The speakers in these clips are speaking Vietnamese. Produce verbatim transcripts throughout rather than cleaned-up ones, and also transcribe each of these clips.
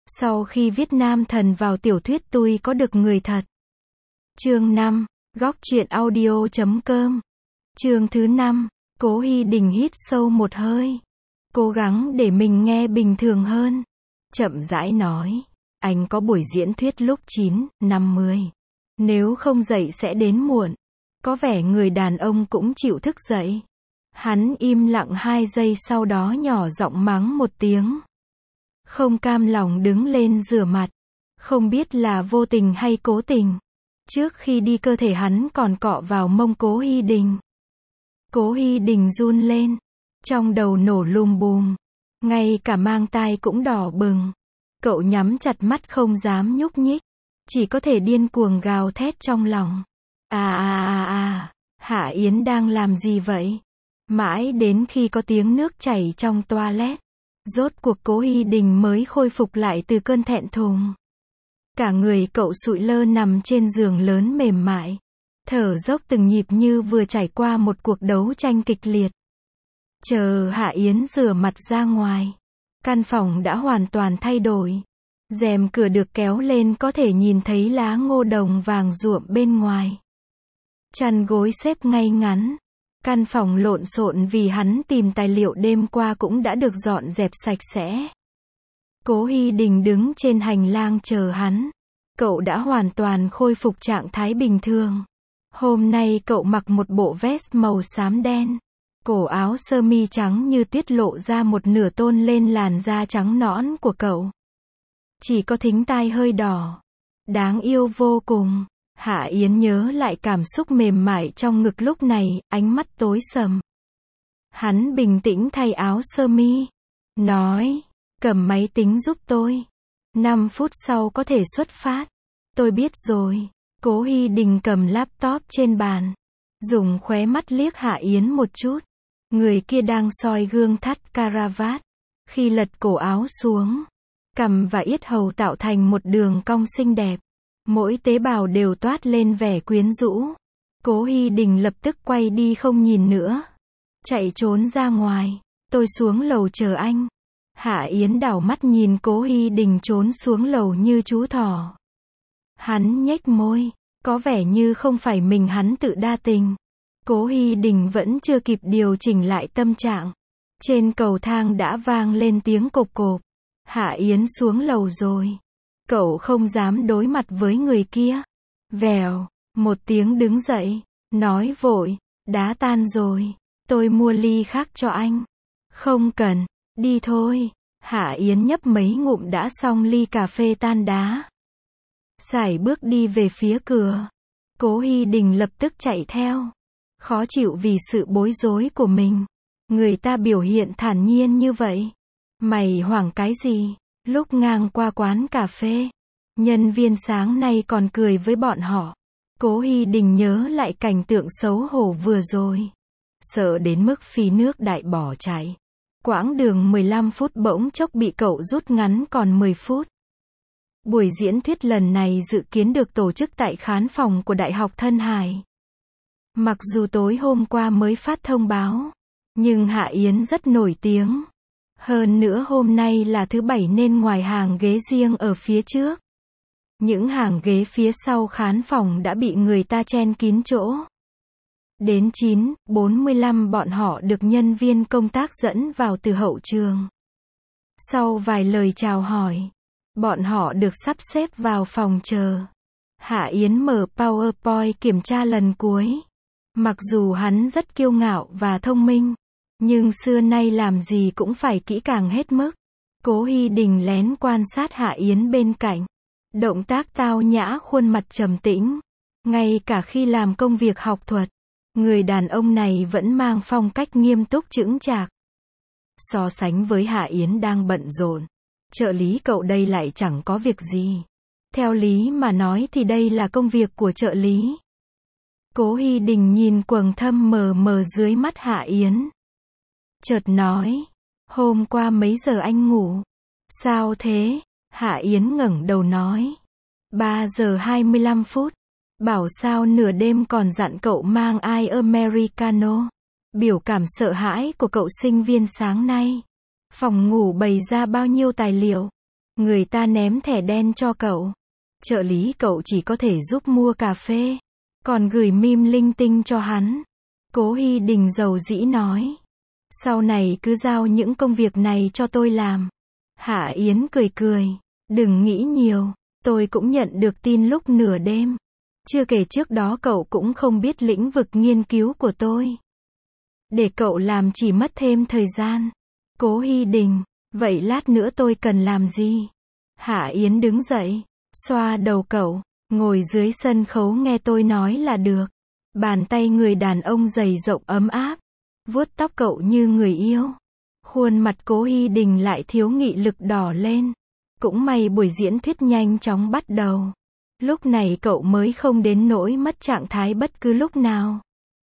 Sau khi viết nam thần vào tiểu thuyết tôi có được người thật. Chương năm, góc truyện audio chấm com. Chương thứ năm, Cố Hi Đình hít sâu một hơi. Cố gắng để mình nghe bình thường hơn. Chậm rãi nói, anh có buổi diễn thuyết lúc chín năm mươi. Nếu không dậy sẽ đến muộn. Có vẻ người đàn ông cũng chịu thức dậy. Hắn im lặng hai giây sau đó nhỏ giọng mắng một tiếng. Không cam lòng đứng lên rửa mặt. Không biết là vô tình hay cố tình. Trước khi đi cơ thể hắn còn cọ vào mông Cố Hi Đình. Cố Hi Đình run lên. Trong đầu nổ lùm bùm. Ngay cả mang tai cũng đỏ bừng. Cậu nhắm chặt mắt không dám nhúc nhích. Chỉ có thể điên cuồng gào thét trong lòng. À à à à, Hạ Yến đang làm gì vậy? Mãi đến khi có tiếng nước chảy trong toilet. Rốt cuộc Cố Hi Đình mới khôi phục lại từ cơn thẹn thùng. Cả người cậu sụi lơ nằm trên giường lớn mềm mại. Thở dốc từng nhịp như vừa trải qua một cuộc đấu tranh kịch liệt. Chờ Hạ Yến rửa mặt ra ngoài. Căn phòng đã hoàn toàn thay đổi. Rèm cửa được kéo lên có thể nhìn thấy lá ngô đồng vàng ruộm bên ngoài. Chăn gối xếp ngay ngắn. Căn phòng lộn xộn vì hắn tìm tài liệu đêm qua cũng đã được dọn dẹp sạch sẽ. Cố Hi Đình đứng trên hành lang chờ hắn. Cậu đã hoàn toàn khôi phục trạng thái bình thường. Hôm nay cậu mặc một bộ vest màu xám đen. Cổ áo sơ mi trắng như tuyết lộ ra một nửa tôn lên làn da trắng nõn của cậu. Chỉ có thính tai hơi đỏ. Đáng yêu vô cùng. Hạ Yến nhớ lại cảm xúc mềm mại trong ngực lúc này, ánh mắt tối sầm. Hắn bình tĩnh thay áo sơ mi. Nói, cầm máy tính giúp tôi. năm phút sau có thể xuất phát. Tôi biết rồi. Cố Hi Đình cầm laptop trên bàn. Dùng khóe mắt liếc Hạ Yến một chút. Người kia đang soi gương thắt caravat. Khi lật cổ áo xuống, cằm và yết hầu tạo thành một đường cong xinh đẹp. Mỗi tế bào đều toát lên vẻ quyến rũ. Cố Hi Đình lập tức quay đi không nhìn nữa. Chạy trốn ra ngoài. Tôi xuống lầu chờ anh. Hạ Yến đảo mắt nhìn Cố Hi Đình trốn xuống lầu như chú thỏ. Hắn nhếch môi. Có vẻ như không phải mình hắn tự đa tình. Cố Hi Đình vẫn chưa kịp điều chỉnh lại tâm trạng. Trên cầu thang đã vang lên tiếng cộp cộp. Hạ Yến xuống lầu rồi. Cậu không dám đối mặt với người kia. Vèo, một tiếng đứng dậy. Nói vội, đá tan rồi. Tôi mua ly khác cho anh. Không cần, đi thôi. Hạ Yến nhấp mấy ngụm đã xong ly cà phê tan đá. Sải bước đi về phía cửa. Cố Hi Đình lập tức chạy theo. Khó chịu vì sự bối rối của mình. Người ta biểu hiện thản nhiên như vậy. Mày hoảng cái gì? Lúc ngang qua quán cà phê, nhân viên sáng nay còn cười với bọn họ. Cố Hi Đình nhớ lại cảnh tượng xấu hổ vừa rồi. Sợ đến mức phi nước đại bỏ chạy. Quãng đường mười lăm phút bỗng chốc bị cậu rút ngắn còn mười phút. Buổi diễn thuyết lần này dự kiến được tổ chức tại khán phòng của Đại học Thân Hải. Mặc dù tối hôm qua mới phát thông báo, nhưng Hạ Yến rất nổi tiếng. Hơn nữa hôm nay là thứ bảy nên ngoài hàng ghế riêng ở phía trước, những hàng ghế phía sau khán phòng đã bị người ta chen kín chỗ. Đến chín bốn mươi lăm bọn họ được nhân viên công tác dẫn vào từ hậu trường. Sau vài lời chào hỏi, bọn họ được sắp xếp vào phòng chờ. Hạ Yến mở PowerPoint kiểm tra lần cuối. Mặc dù hắn rất kiêu ngạo và thông minh, nhưng xưa nay làm gì cũng phải kỹ càng hết mức. Cố Hi Đình lén quan sát Hạ Yến bên cạnh. Động tác tao nhã, khuôn mặt trầm tĩnh. Ngay cả khi làm công việc học thuật, người đàn ông này vẫn mang phong cách nghiêm túc chững chạc. So sánh với Hạ Yến đang bận rộn, trợ lý cậu đây lại chẳng có việc gì. Theo lý mà nói thì đây là công việc của trợ lý. Cố Hi Đình nhìn quầng thâm mờ mờ dưới mắt Hạ Yến. Chợt nói, hôm qua mấy giờ anh ngủ? Sao thế? Hạ Yến ngẩng đầu nói, ba giờ hai mươi lăm phút. Bảo sao nửa đêm còn dặn cậu mang ai Americano. Biểu cảm sợ hãi của cậu sinh viên sáng nay. Phòng ngủ bày ra bao nhiêu tài liệu. Người ta ném thẻ đen cho cậu. Trợ lý cậu chỉ có thể giúp mua cà phê. Còn gửi meme linh tinh cho hắn. Cố Hi Đình dầu dĩ nói. Sau này cứ giao những công việc này cho tôi làm. Hạ Yến cười cười. Đừng nghĩ nhiều. Tôi cũng nhận được tin lúc nửa đêm. Chưa kể trước đó cậu cũng không biết lĩnh vực nghiên cứu của tôi. Để cậu làm chỉ mất thêm thời gian. Cố Hi Đình. Vậy lát nữa tôi cần làm gì? Hạ Yến đứng dậy. Xoa đầu cậu. Ngồi dưới sân khấu nghe tôi nói là được. Bàn tay người đàn ông dày rộng ấm áp. Vuốt tóc cậu như người yêu. Khuôn mặt Cố Hi Đình lại thiếu nghị lực đỏ lên. Cũng may buổi diễn thuyết nhanh chóng bắt đầu. Lúc này cậu mới không đến nỗi mất trạng thái bất cứ lúc nào.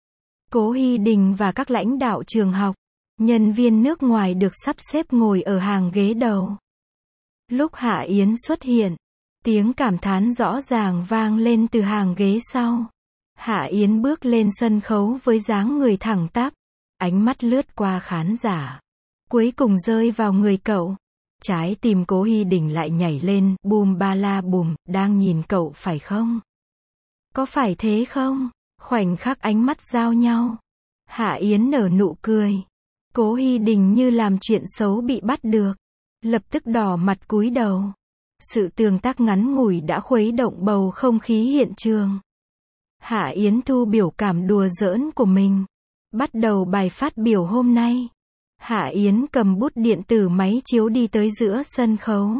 Cố Hi Đình và các lãnh đạo trường học, nhân viên nước ngoài được sắp xếp ngồi ở hàng ghế đầu. Lúc Hạ Yến xuất hiện, tiếng cảm thán rõ ràng vang lên từ hàng ghế sau. Hạ Yến bước lên sân khấu với dáng người thẳng tắp, ánh mắt lướt qua khán giả, cuối cùng rơi vào người cậu. Trái tim Cố Hi Đình lại nhảy lên, bùm ba la bùm, đang nhìn cậu phải không? Có phải thế không? Khoảnh khắc ánh mắt giao nhau. Hạ Yến nở nụ cười. Cố Hi Đình như làm chuyện xấu bị bắt được. Lập tức đỏ mặt cúi đầu. Sự tương tác ngắn ngủi đã khuấy động bầu không khí hiện trường. Hạ Yến thu biểu cảm đùa giỡn của mình. Bắt đầu bài phát biểu hôm nay. Hạ Yến cầm bút điện tử máy chiếu đi tới giữa sân khấu.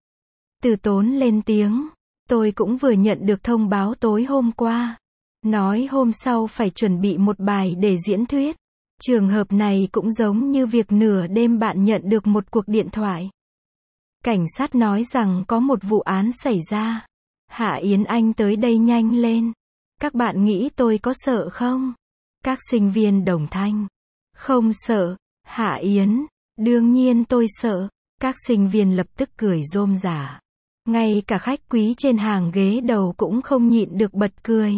Từ Tốn lên tiếng. Tôi cũng vừa nhận được thông báo tối hôm qua. Nói hôm sau phải chuẩn bị một bài để diễn thuyết. Trường hợp này cũng giống như việc nửa đêm bạn nhận được một cuộc điện thoại. Cảnh sát nói rằng có một vụ án xảy ra. Hạ Yến Anh tới đây nhanh lên. Các bạn nghĩ tôi có sợ không? Các sinh viên đồng thanh. Không sợ. Hạ Yến. Đương nhiên tôi sợ. Các sinh viên lập tức cười rôm rả. Ngay cả khách quý trên hàng ghế đầu cũng không nhịn được bật cười.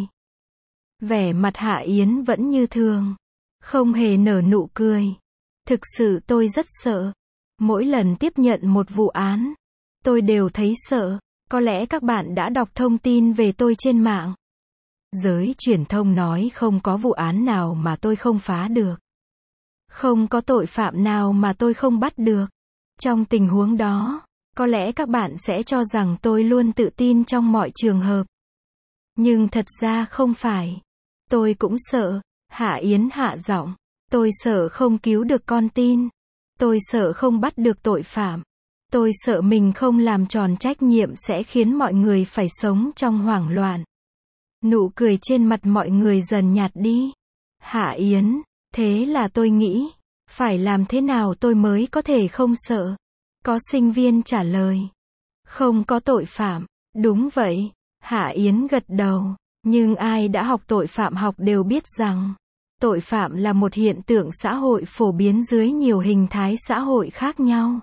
Vẻ mặt Hạ Yến vẫn như thường. Không hề nở nụ cười. Thực sự tôi rất sợ. Mỗi lần tiếp nhận một vụ án, tôi đều thấy sợ. Có lẽ các bạn đã đọc thông tin về tôi trên mạng. Giới truyền thông nói không có vụ án nào mà tôi không phá được. Không có tội phạm nào mà tôi không bắt được. Trong tình huống đó, có lẽ các bạn sẽ cho rằng tôi luôn tự tin trong mọi trường hợp. Nhưng thật ra không phải. Tôi cũng sợ. Hạ Yến hạ giọng. Tôi sợ không cứu được con tin. Tôi sợ không bắt được tội phạm. Tôi sợ mình không làm tròn trách nhiệm sẽ khiến mọi người phải sống trong hoảng loạn. Nụ cười trên mặt mọi người dần nhạt đi. Hạ Yến, thế là tôi nghĩ, phải làm thế nào tôi mới có thể không sợ? Có sinh viên trả lời. Không có tội phạm. Đúng vậy. Hạ Yến gật đầu. Nhưng ai đã học tội phạm học đều biết rằng, tội phạm là một hiện tượng xã hội phổ biến dưới nhiều hình thái xã hội khác nhau.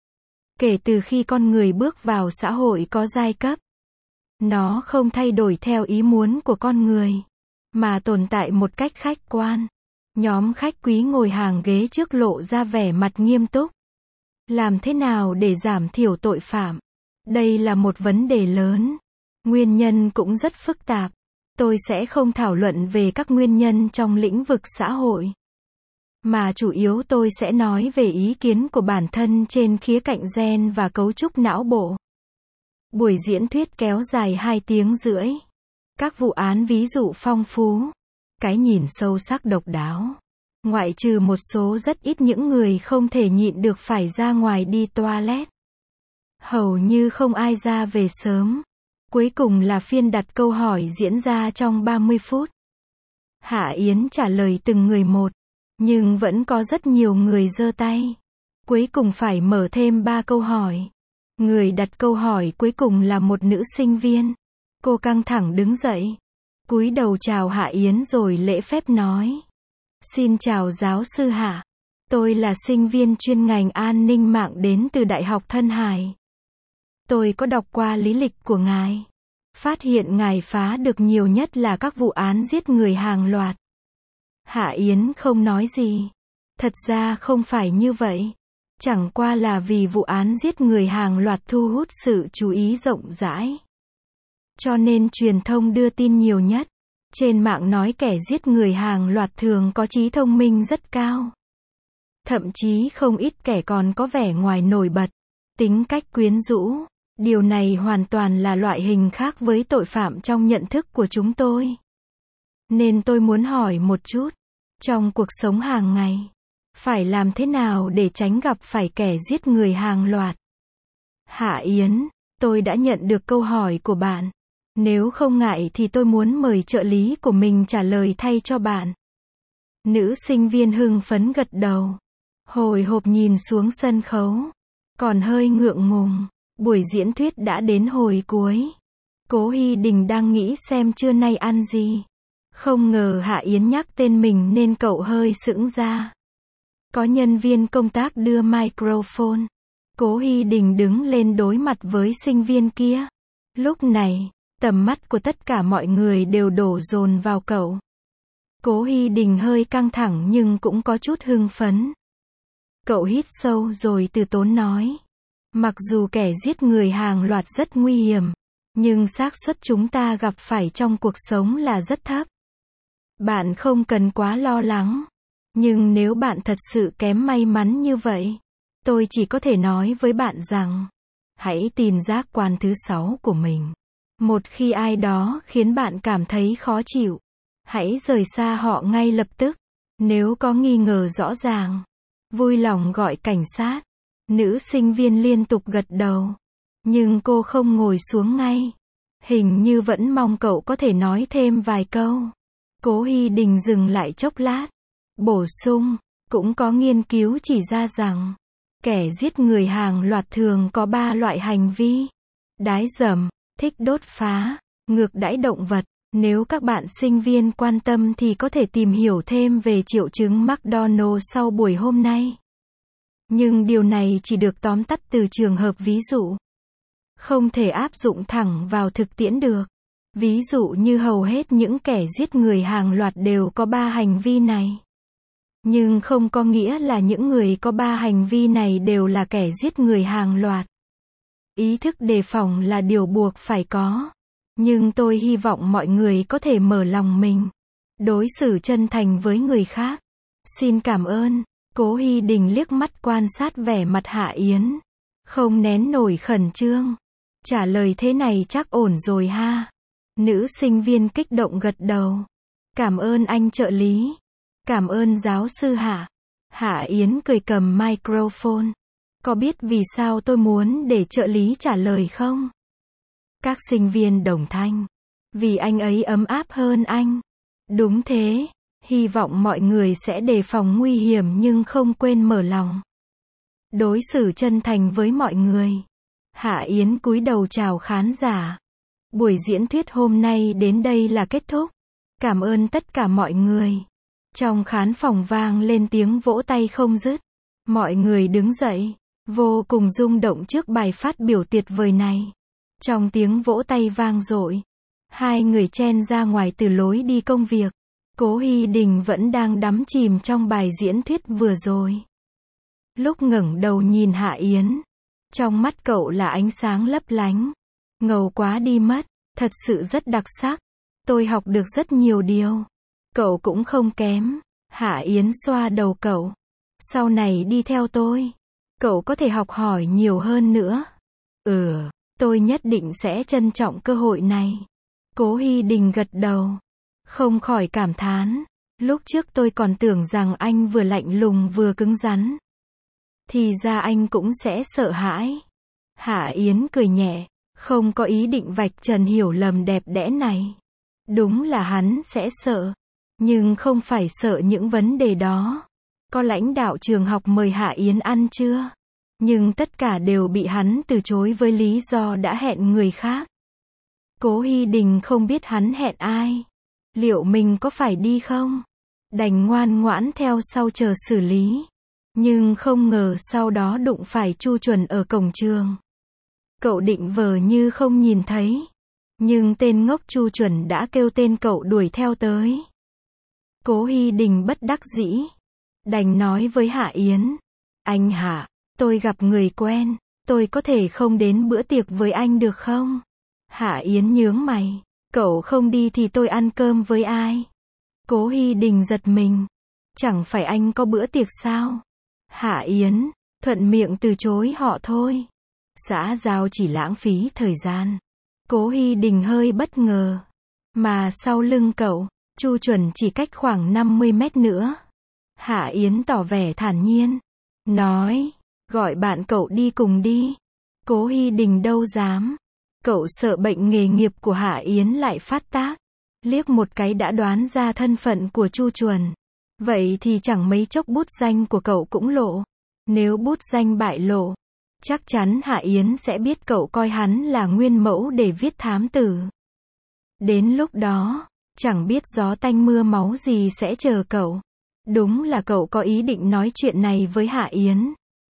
Kể từ khi con người bước vào xã hội có giai cấp, nó không thay đổi theo ý muốn của con người, mà tồn tại một cách khách quan. Nhóm khách quý ngồi hàng ghế trước lộ ra vẻ mặt nghiêm túc. Làm thế nào để giảm thiểu tội phạm? Đây là một vấn đề lớn. Nguyên nhân cũng rất phức tạp. Tôi sẽ không thảo luận về các nguyên nhân trong lĩnh vực xã hội, mà chủ yếu tôi sẽ nói về ý kiến của bản thân trên khía cạnh gen và cấu trúc não bộ. Buổi diễn thuyết kéo dài hai tiếng rưỡi. Các vụ án ví dụ phong phú. Cái nhìn sâu sắc độc đáo. Ngoại trừ một số rất ít những người không thể nhịn được phải ra ngoài đi toilet. Hầu như không ai ra về sớm. Cuối cùng là phiên đặt câu hỏi diễn ra trong ba mươi phút. Hạ Yến trả lời từng người một. Nhưng vẫn có rất nhiều người giơ tay. Cuối cùng phải mở thêm ba câu hỏi. Người đặt câu hỏi cuối cùng là một nữ sinh viên. Cô căng thẳng đứng dậy. Cúi đầu chào Hạ Yến rồi lễ phép nói. Xin chào giáo sư Hạ. Tôi là sinh viên chuyên ngành an ninh mạng đến từ Đại học Thân Hải. Tôi có đọc qua lý lịch của ngài. Phát hiện ngài phá được nhiều nhất là các vụ án giết người hàng loạt. Hạ Yến không nói gì. Thật ra không phải như vậy. Chẳng qua là vì vụ án giết người hàng loạt thu hút sự chú ý rộng rãi. Cho nên truyền thông đưa tin nhiều nhất. Trên mạng nói kẻ giết người hàng loạt thường có trí thông minh rất cao. Thậm chí không ít kẻ còn có vẻ ngoài nổi bật, tính cách quyến rũ. Điều này hoàn toàn là loại hình khác với tội phạm trong nhận thức của chúng tôi. Nên tôi muốn hỏi một chút, trong cuộc sống hàng ngày, phải làm thế nào để tránh gặp phải kẻ giết người hàng loạt? Hạ Yến, tôi đã nhận được câu hỏi của bạn. Nếu không ngại thì tôi muốn mời trợ lý của mình trả lời thay cho bạn. Nữ sinh viên hưng phấn gật đầu. Hồi hộp nhìn xuống sân khấu. Còn hơi ngượng ngùng. Buổi diễn thuyết đã đến hồi cuối. Cố Hy Đình đang nghĩ xem trưa nay ăn gì. Không ngờ Hạ Yến nhắc tên mình nên cậu hơi sững ra. Có nhân viên công tác đưa microphone. Cố Hy Đình đứng lên đối mặt với sinh viên kia. Lúc này, tầm mắt của tất cả mọi người đều đổ dồn vào cậu. Cố Hy Đình hơi căng thẳng nhưng cũng có chút hưng phấn. Cậu hít sâu rồi từ tốn nói. Mặc dù kẻ giết người hàng loạt rất nguy hiểm, nhưng xác suất chúng ta gặp phải trong cuộc sống là rất thấp. Bạn không cần quá lo lắng. Nhưng nếu bạn thật sự kém may mắn như vậy, tôi chỉ có thể nói với bạn rằng, hãy tìm giác quan thứ sáu của mình. Một khi ai đó khiến bạn cảm thấy khó chịu, hãy rời xa họ ngay lập tức. Nếu có nghi ngờ rõ ràng, vui lòng gọi cảnh sát. Nữ sinh viên liên tục gật đầu. Nhưng cô không ngồi xuống ngay. Hình như vẫn mong cậu có thể nói thêm vài câu. Cố Hy Đình dừng lại chốc lát. Bổ sung, cũng có nghiên cứu chỉ ra rằng, kẻ giết người hàng loạt thường có ba loại hành vi. Đái dầm, thích đốt phá, ngược đãi động vật. Nếu các bạn sinh viên quan tâm thì có thể tìm hiểu thêm về triệu chứng McDonald sau buổi hôm nay. Nhưng điều này chỉ được tóm tắt từ trường hợp ví dụ. Không thể áp dụng thẳng vào thực tiễn được. Ví dụ như hầu hết những kẻ giết người hàng loạt đều có ba hành vi này. Nhưng không có nghĩa là những người có ba hành vi này đều là kẻ giết người hàng loạt. Ý thức đề phòng là điều buộc phải có. Nhưng tôi hy vọng mọi người có thể mở lòng mình. Đối xử chân thành với người khác. Xin cảm ơn. Cố Hy Đình liếc mắt quan sát vẻ mặt Hạ Yến. Không nén nổi khẩn trương. Trả lời thế này chắc ổn rồi ha. Nữ sinh viên kích động gật đầu. Cảm ơn anh trợ lý. Cảm ơn giáo sư Hạ. Hạ Yến cười cầm microphone. Có biết vì sao tôi muốn để trợ lý trả lời không? Các sinh viên đồng thanh. Vì anh ấy ấm áp hơn anh. Đúng thế. Hy vọng mọi người sẽ đề phòng nguy hiểm nhưng không quên mở lòng. Đối xử chân thành với mọi người. Hạ Yến cúi đầu chào khán giả. Buổi diễn thuyết hôm nay đến đây là kết thúc. Cảm ơn tất cả mọi người. Trong khán phòng vang lên tiếng vỗ tay không dứt. Mọi người đứng dậy, vô cùng rung động trước bài phát biểu tuyệt vời này. Trong tiếng vỗ tay vang dội, hai người chen ra ngoài từ lối đi công việc. Cố Hy Đình vẫn đang đắm chìm trong bài diễn thuyết vừa rồi. Lúc ngẩng đầu nhìn Hạ Yến, trong mắt cậu là ánh sáng lấp lánh. Ngầu quá đi mất, thật sự rất đặc sắc. Tôi học được rất nhiều điều. Cậu cũng không kém. Hạ Yến xoa đầu cậu. Sau này đi theo tôi, cậu có thể học hỏi nhiều hơn nữa. Ừ, tôi nhất định sẽ trân trọng cơ hội này. Cố Hy Đình gật đầu. Không khỏi cảm thán. Lúc trước tôi còn tưởng rằng anh vừa lạnh lùng vừa cứng rắn. Thì ra anh cũng sẽ sợ hãi. Hạ Yến cười nhẹ. Không có ý định vạch trần hiểu lầm đẹp đẽ này. Đúng là hắn sẽ sợ. Nhưng không phải sợ những vấn đề đó. Có lãnh đạo trường học mời Hạ Yến ăn chưa? Nhưng tất cả đều bị hắn từ chối với lý do đã hẹn người khác. Cố Hy Đình không biết hắn hẹn ai. Liệu mình có phải đi không? Đành ngoan ngoãn theo sau chờ xử lý. Nhưng không ngờ sau đó đụng phải Chu Chuẩn ở cổng trường. Cậu định vờ như không nhìn thấy. Nhưng tên ngốc Chu Chuẩn đã kêu tên cậu đuổi theo tới. Cố Hy Đình bất đắc dĩ. Đành nói với Hạ Yến. Anh Hạ, Tôi gặp người quen, tôi có thể không đến bữa tiệc với anh được không? Hạ Yến nhướng mày. Cậu không đi thì tôi ăn cơm với ai? Cố Hy Đình giật mình. Chẳng phải anh có bữa tiệc sao? Hạ Yến, thuận miệng từ chối họ thôi. Xã giao chỉ lãng phí thời gian. Cố Hy Đình hơi bất ngờ. Mà sau lưng cậu, Chu Chuẩn chỉ cách khoảng năm mươi mét nữa. Hạ Yến tỏ vẻ thản nhiên. Nói, gọi bạn cậu đi cùng đi. Cố Hy Đình đâu dám. Cậu sợ bệnh nghề nghiệp của Hạ Yến lại phát tác. Liếc một cái đã đoán ra thân phận của Chu Chuẩn. Vậy thì chẳng mấy chốc bút danh của cậu cũng lộ. Nếu bút danh bại lộ, chắc chắn Hạ Yến sẽ biết cậu coi hắn là nguyên mẫu để viết thám tử. Đến lúc đó, chẳng biết gió tanh mưa máu gì sẽ chờ cậu. Đúng là cậu có ý định nói chuyện này với Hạ Yến.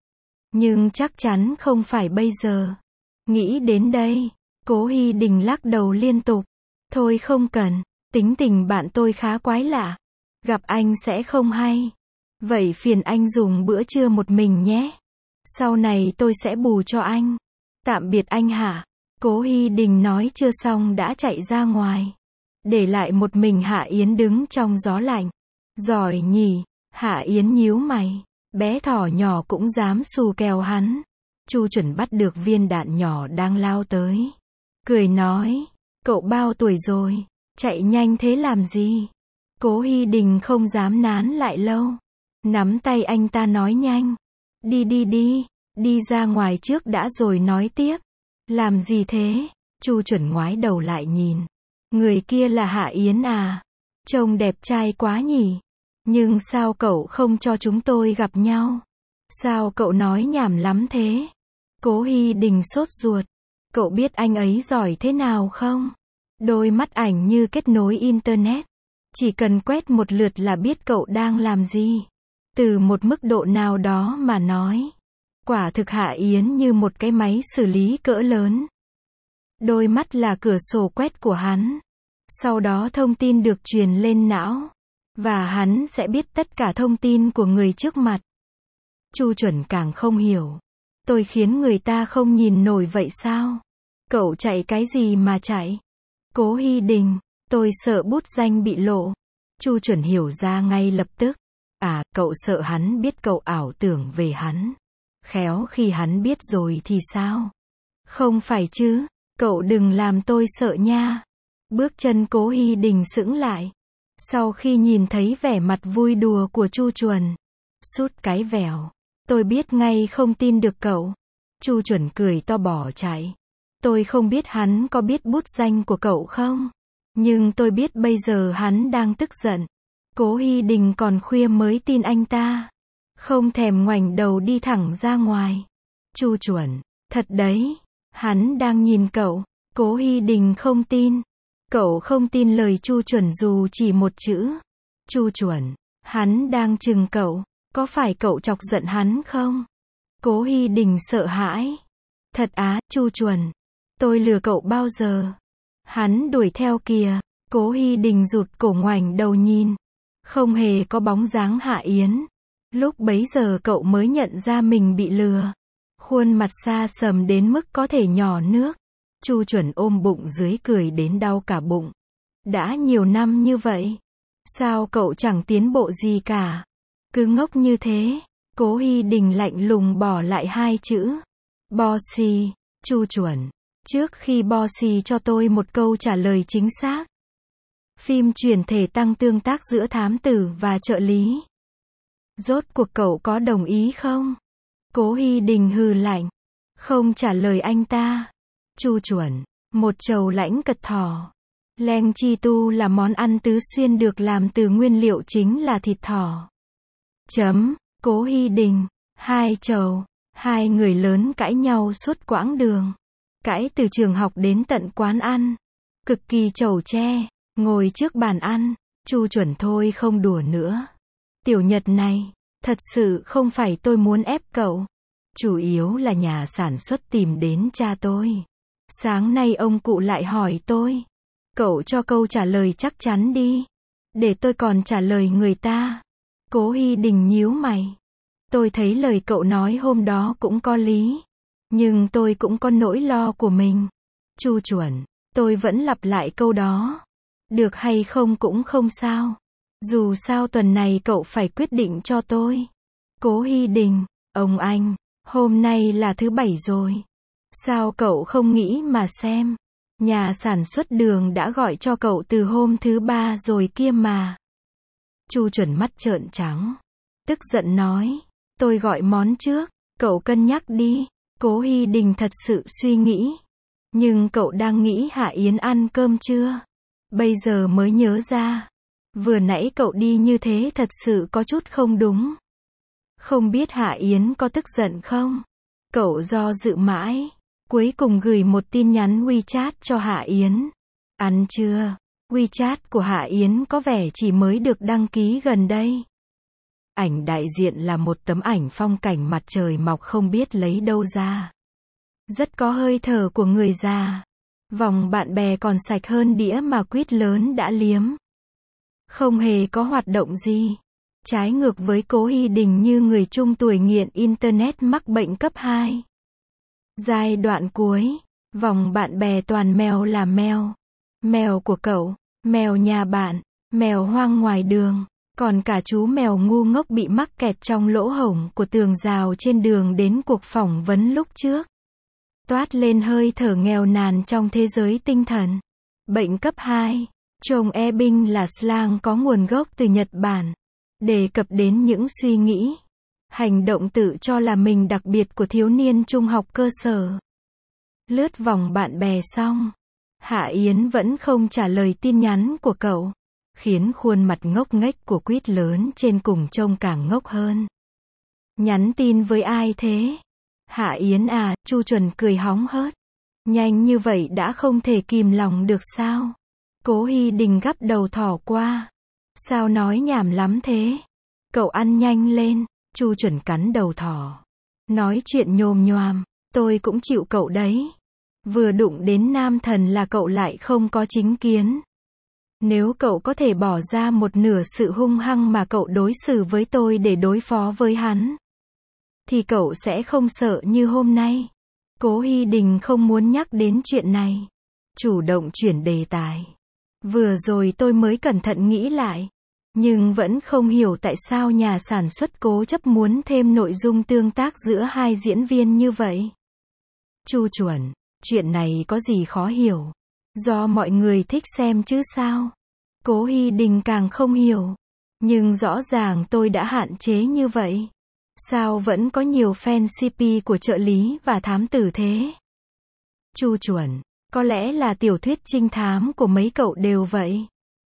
Nhưng chắc chắn không phải bây giờ. Nghĩ đến đây, Cố Hy Đình lắc đầu liên tục. Thôi không cần, tính tình bạn tôi khá quái lạ. Gặp anh sẽ không hay. Vậy phiền anh dùng bữa trưa một mình nhé. Sau này tôi sẽ bù cho anh. Tạm biệt anh Hạ. Cố Hy Đình nói chưa xong đã chạy ra ngoài. Để lại một mình Hạ Yến đứng trong gió lạnh. Giỏi nhỉ, Hạ Yến nhíu mày. Bé thỏ nhỏ cũng dám xù kèo hắn. Chu Chuẩn bắt được viên đạn nhỏ đang lao tới. Cười nói, cậu bao tuổi rồi, chạy nhanh thế làm gì? Cố Hy Đình không dám nán lại lâu. Nắm tay anh ta nói nhanh. Đi đi đi, đi ra ngoài trước đã rồi nói tiếp. Làm gì thế? Chu Chuẩn ngoái đầu lại nhìn. Người kia là Hạ Yến à? Trông đẹp trai quá nhỉ? Nhưng sao cậu không cho chúng tôi gặp nhau? Sao cậu nói nhảm lắm thế? Cố Hy Đình sốt ruột. Cậu biết anh ấy giỏi thế nào không? Đôi mắt ảnh như kết nối internet. Chỉ cần quét một lượt là biết cậu đang làm gì. Từ một mức độ nào đó mà nói. Quả thực Hạ Yến như một cái máy xử lý cỡ lớn. Đôi mắt là cửa sổ quét của hắn. Sau đó thông tin được truyền lên não. Và hắn sẽ biết tất cả thông tin của người trước mặt. Chu Chuẩn càng không hiểu. Tôi khiến người ta không nhìn nổi vậy sao? Cậu chạy cái gì mà chạy? Cố Hy Đình, tôi sợ bút danh bị lộ. Chu Chuẩn hiểu ra ngay lập tức. À, cậu sợ hắn biết cậu ảo tưởng về hắn. Khéo khi hắn biết rồi thì sao? Không phải chứ, cậu đừng làm tôi sợ nha. Bước chân Cố Hy Đình sững lại. Sau khi nhìn thấy vẻ mặt vui đùa của Chu Chuẩn. Sút cái vèo. Tôi biết ngay không tin được cậu. Chu Chuẩn cười to bỏ chạy. Tôi không biết hắn có biết bút danh của cậu không? Nhưng tôi biết bây giờ hắn đang tức giận. Cố Hy Đình còn khuya mới tin anh ta. Không thèm ngoảnh đầu đi thẳng ra ngoài. Chu Chuẩn, thật đấy. Hắn đang nhìn cậu. Cố Hy Đình không tin. Cậu không tin lời Chu Chuẩn dù chỉ một chữ. Chu Chuẩn, hắn đang chừng cậu. Có phải cậu chọc giận hắn không? Cố Hy Đình sợ hãi. Thật á, Chu Chuẩn. Tôi lừa cậu bao giờ? Hắn đuổi theo kìa. Cố Hy Đình rụt cổ ngoảnh đầu nhìn. Không hề có bóng dáng Hạ Yến. Lúc bấy giờ cậu mới nhận ra mình bị lừa. Khuôn mặt xa sầm đến mức có thể nhỏ nước. Chu Chuẩn ôm bụng dưới cười đến đau cả bụng. Đã nhiều năm như vậy. Sao cậu chẳng tiến bộ gì cả? Cứ ngốc như thế. Cố Hy Đình lạnh lùng bỏ lại hai chữ. Bossy. Chu Chuẩn. Trước khi Bossy cho tôi một câu trả lời chính xác. Phim chuyển thể tăng tương tác giữa thám tử và trợ lý. Rốt cuộc cậu có đồng ý không? Cố Hy Đình hừ lạnh. Không trả lời anh ta. Chu Chuẩn. Một chầu lãnh cật thỏ. Leng chi tu là món ăn tứ xuyên được làm từ nguyên liệu chính là thịt thỏ. Chấm. Cố Hy Đình. Hai chầu. Hai người lớn cãi nhau suốt quãng đường. Cãi từ trường học đến tận quán ăn. Cực kỳ chầu tre. Ngồi trước bàn ăn. Chu Chuẩn thôi không đùa nữa. Tiểu Nhật này. Thật sự không phải tôi muốn ép cậu. Chủ yếu là nhà sản xuất tìm đến cha tôi. Sáng nay ông cụ lại hỏi tôi. Cậu cho câu trả lời chắc chắn đi. Để tôi còn trả lời người ta. Cố Hy Đình nhíu mày. Tôi thấy lời cậu nói hôm đó cũng có lý. Nhưng tôi cũng có nỗi lo của mình. Chu Chuẩn. Tôi vẫn lặp lại câu đó. Được hay không cũng không sao. Dù sao tuần này cậu phải quyết định cho tôi. Cố Hy Đình. Ông anh. Hôm nay là thứ bảy rồi. Sao cậu không nghĩ mà xem. Nhà sản xuất đường đã gọi cho cậu từ hôm thứ ba rồi kia mà. Chu Chuẩn mắt trợn trắng. Tức giận nói. Tôi gọi món trước. Cậu cân nhắc đi. Cố Hy Đình thật sự suy nghĩ. Nhưng cậu đang nghĩ Hạ Yến ăn cơm chưa? Bây giờ mới nhớ ra. Vừa nãy cậu đi như thế thật sự có chút không đúng. Không biết Hạ Yến có tức giận không? Cậu do dự mãi. Cuối cùng gửi một tin nhắn WeChat cho Hạ Yến. Ăn chưa? WeChat của Hạ Yến có vẻ chỉ mới được đăng ký gần đây. Ảnh đại diện là một tấm ảnh phong cảnh mặt trời mọc không biết lấy đâu ra. Rất có hơi thở của người già. Vòng bạn bè còn sạch hơn đĩa mà quýt lớn đã liếm. Không hề có hoạt động gì. Trái ngược với Cố Hy Đình như người trung tuổi nghiện Internet mắc bệnh cấp hai. Giai đoạn cuối, vòng bạn bè toàn mèo là mèo. Mèo của cậu, mèo nhà bạn, mèo hoang ngoài đường, còn cả chú mèo ngu ngốc bị mắc kẹt trong lỗ hổng của tường rào trên đường đến cuộc phỏng vấn lúc trước. Toát lên hơi thở nghèo nàn trong thế giới tinh thần. Bệnh cấp hai, chồng e binh là slang có nguồn gốc từ Nhật Bản. Đề cập đến những suy nghĩ, hành động tự cho là mình đặc biệt của thiếu niên trung học cơ sở. Lướt vòng bạn bè xong, Hạ Yến vẫn không trả lời tin nhắn của cậu, khiến khuôn mặt ngốc nghếch của quýt lớn trên cùng trông càng ngốc hơn. Nhắn tin với ai thế? Hạ Yến à, Chu Chuẩn cười hóng hớt. Nhanh như vậy đã không thể kìm lòng được sao? Cố Hy Đình gắp đầu thỏ qua. Sao nói nhảm lắm thế? Cậu ăn nhanh lên. Chu Chuẩn cắn đầu thỏ. Nói chuyện nhồm nhoàm. Tôi cũng chịu cậu đấy. Vừa đụng đến nam thần là cậu lại không có chính kiến. Nếu cậu có thể bỏ ra một nửa sự hung hăng mà cậu đối xử với tôi để đối phó với hắn, thì cậu sẽ không sợ như hôm nay. Cố Hy Đình không muốn nhắc đến chuyện này. Chủ động chuyển đề tài. Vừa rồi tôi mới cẩn thận nghĩ lại. Nhưng vẫn không hiểu tại sao nhà sản xuất cố chấp muốn thêm nội dung tương tác giữa hai diễn viên như vậy. Chu Chuẩn, chuyện này có gì khó hiểu? Do mọi người thích xem chứ sao? Cố Hy Đình càng không hiểu. Nhưng rõ ràng tôi đã hạn chế như vậy. Sao vẫn có nhiều fan xê pê của trợ lý và thám tử thế? Chu Chuẩn, có lẽ là tiểu thuyết trinh thám của mấy cậu đều vậy.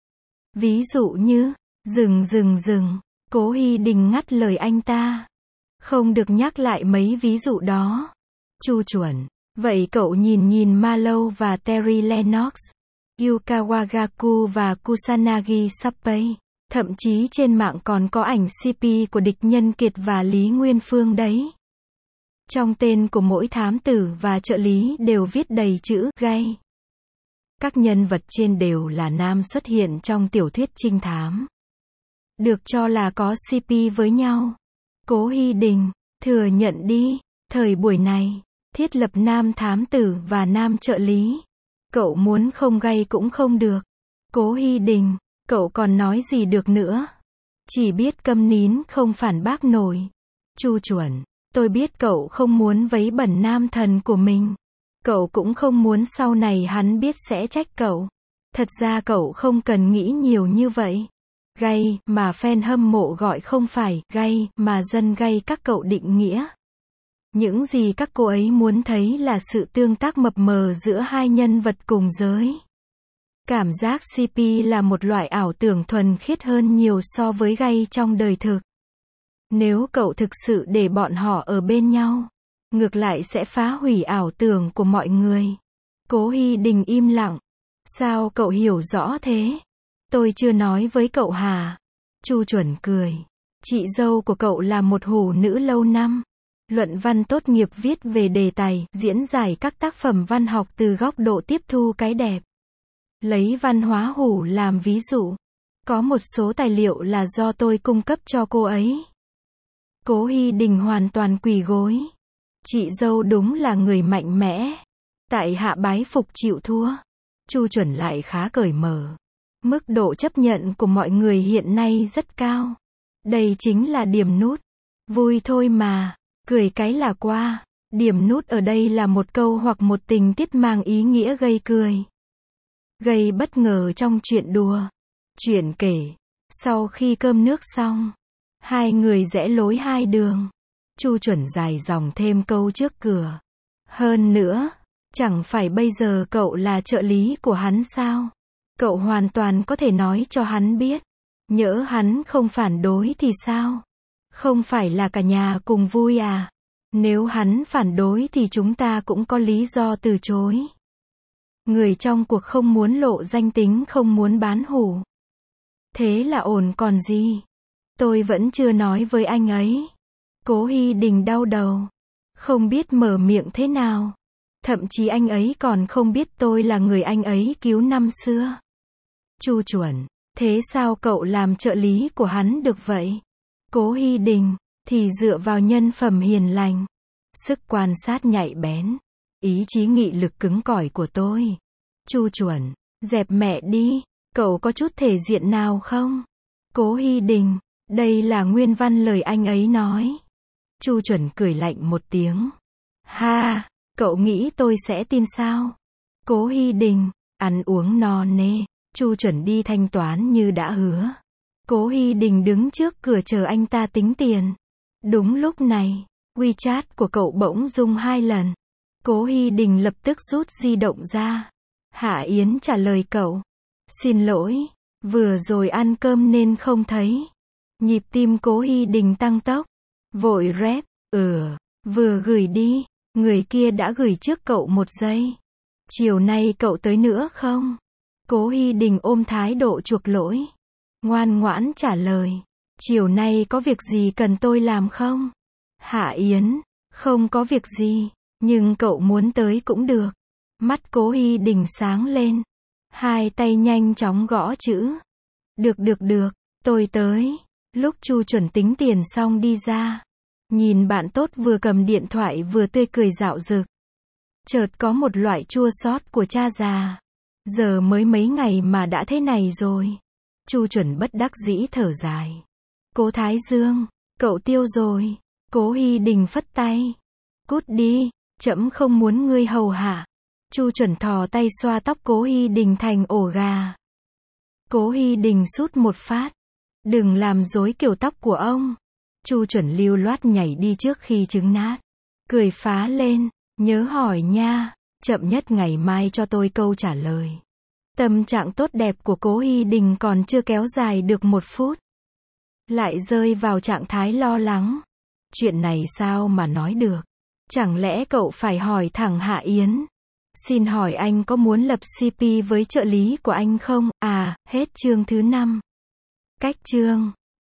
Ví dụ như, dừng dừng dừng, Cố Hy Đình ngắt lời anh ta. Không được nhắc lại mấy ví dụ đó. Chu Chuẩn, vậy cậu nhìn nhìn Marlowe và Terry Lennox, Yuka Wagaku và Kusanagi Sappei. Thậm chí trên mạng còn có ảnh xê pê của Địch Nhân Kiệt và Lý Nguyên Phương đấy. Trong tên của mỗi thám tử và trợ lý đều viết đầy chữ gay. Các nhân vật trên đều là nam xuất hiện trong tiểu thuyết trinh thám. Được cho là có xê pê với nhau. Cố Hy Đình, thừa nhận đi, thời buổi này, thiết lập nam thám tử và nam trợ lý. Cậu muốn không gay cũng không được. Cố Hy Đình, cậu còn nói gì được nữa? Chỉ biết câm nín không phản bác nổi. Chu Chuẩn, tôi biết cậu không muốn vấy bẩn nam thần của mình. Cậu cũng không muốn sau này hắn biết sẽ trách cậu. Thật ra cậu không cần nghĩ nhiều như vậy. Gay mà fan hâm mộ gọi không phải gay mà dân gay các cậu định nghĩa. Những gì các cô ấy muốn thấy là sự tương tác mập mờ giữa hai nhân vật cùng giới. Cảm giác xê pê là một loại ảo tưởng thuần khiết hơn nhiều so với gay trong đời thực. Nếu cậu thực sự để bọn họ ở bên nhau, ngược lại sẽ phá hủy ảo tưởng của mọi người. Cố Hy Đình im lặng. Sao cậu hiểu rõ thế? Tôi chưa nói với cậu hả? Chu Chuẩn cười. Chị dâu của cậu là một hủ nữ lâu năm. Luận văn tốt nghiệp viết về đề tài, diễn giải các tác phẩm văn học từ góc độ tiếp thu cái đẹp. Lấy văn hóa hủ làm ví dụ. Có một số tài liệu là do tôi cung cấp cho cô ấy. Cố Hi Đình hoàn toàn quỳ gối. Chị dâu đúng là người mạnh mẽ. Tại hạ bái phục chịu thua. Chu Chuẩn lại khá cởi mở. Mức độ chấp nhận của mọi người hiện nay rất cao. Đây chính là điểm nút. Vui thôi mà, cười cái là qua. Điểm nút ở đây là một câu hoặc một tình tiết mang ý nghĩa gây cười, gây bất ngờ trong chuyện đùa. Chuyện kể, sau khi cơm nước xong, hai người rẽ lối hai đường. Chu Chuẩn dài dòng thêm câu trước cửa. Hơn nữa, chẳng phải bây giờ cậu là trợ lý của hắn sao? Cậu hoàn toàn có thể nói cho hắn biết. Nhỡ hắn không phản đối thì sao? Không phải là cả nhà cùng vui à? Nếu hắn phản đối thì chúng ta cũng có lý do từ chối. Người trong cuộc không muốn lộ danh tính, không muốn bán hủ. Thế là ổn còn gì? Tôi vẫn chưa nói với anh ấy. Cố Hi Đình đau đầu. Không biết mở miệng thế nào. Thậm chí anh ấy còn không biết tôi là người anh ấy cứu năm xưa. Chu Chuẩn, thế sao cậu làm trợ lý của hắn được vậy? Cố Hi Đình, thì dựa vào nhân phẩm hiền lành, sức quan sát nhạy bén, ý chí nghị lực cứng cỏi của tôi. Chu Chuẩn, dẹp mẹ đi, cậu có chút thể diện nào không? Cố Hi Đình, đây là nguyên văn lời anh ấy nói. Chu Chuẩn cười lạnh một tiếng. Ha, cậu nghĩ tôi sẽ tin sao? Cố Hi Đình, ăn uống no nê. Chu Chuẩn đi thanh toán như đã hứa. Cố Hi Đình đứng trước cửa chờ anh ta tính tiền. Đúng lúc này, WeChat của cậu bỗng rung hai lần. Cố Hi Đình lập tức rút di động ra. Hạ Yến trả lời cậu. Xin lỗi, vừa rồi ăn cơm nên không thấy. Nhịp tim Cố Hi Đình tăng tốc. Vội rep, ừ, vừa gửi đi, người kia đã gửi trước cậu một giây. Chiều nay cậu tới nữa không? Cố Hi Đình ôm thái độ chuộc lỗi. Ngoan ngoãn trả lời. Chiều nay có việc gì cần tôi làm không? Hạ Yến, không có việc gì, nhưng cậu muốn tới cũng được. Mắt Cố Hi Đình sáng lên. Hai tay nhanh chóng gõ chữ. Được được được, tôi tới. Lúc Chu Chuẩn tính tiền xong đi ra. Nhìn bạn tốt vừa cầm điện thoại vừa tươi cười rạo rực. Chợt có một loại chua xót của cha già. Giờ mới mấy ngày mà đã thế này rồi. Chu Chuẩn bất đắc dĩ thở dài. Cố Thái Dương, cậu tiêu rồi. Cố Hi Đình phất tay. Cút đi, trẫm không muốn ngươi hầu hạ. Chu Chuẩn thò tay xoa tóc Cố Hi Đình thành ổ gà. Cố Hi Đình sút một phát. Đừng làm rối kiểu tóc của ông. Chu Chuẩn lưu loát nhảy đi trước khi trứng nát. Cười phá lên, nhớ hỏi nha, chậm nhất ngày mai cho tôi câu trả lời. Tâm trạng tốt đẹp của Cố Hi Đình còn chưa kéo dài được một phút. Lại rơi vào trạng thái lo lắng. Chuyện này sao mà nói được? Chẳng lẽ cậu phải hỏi thẳng Hạ Yến? Xin hỏi anh có muốn lập xê pê với trợ lý của anh không? À, hết chương thứ năm. Cách chương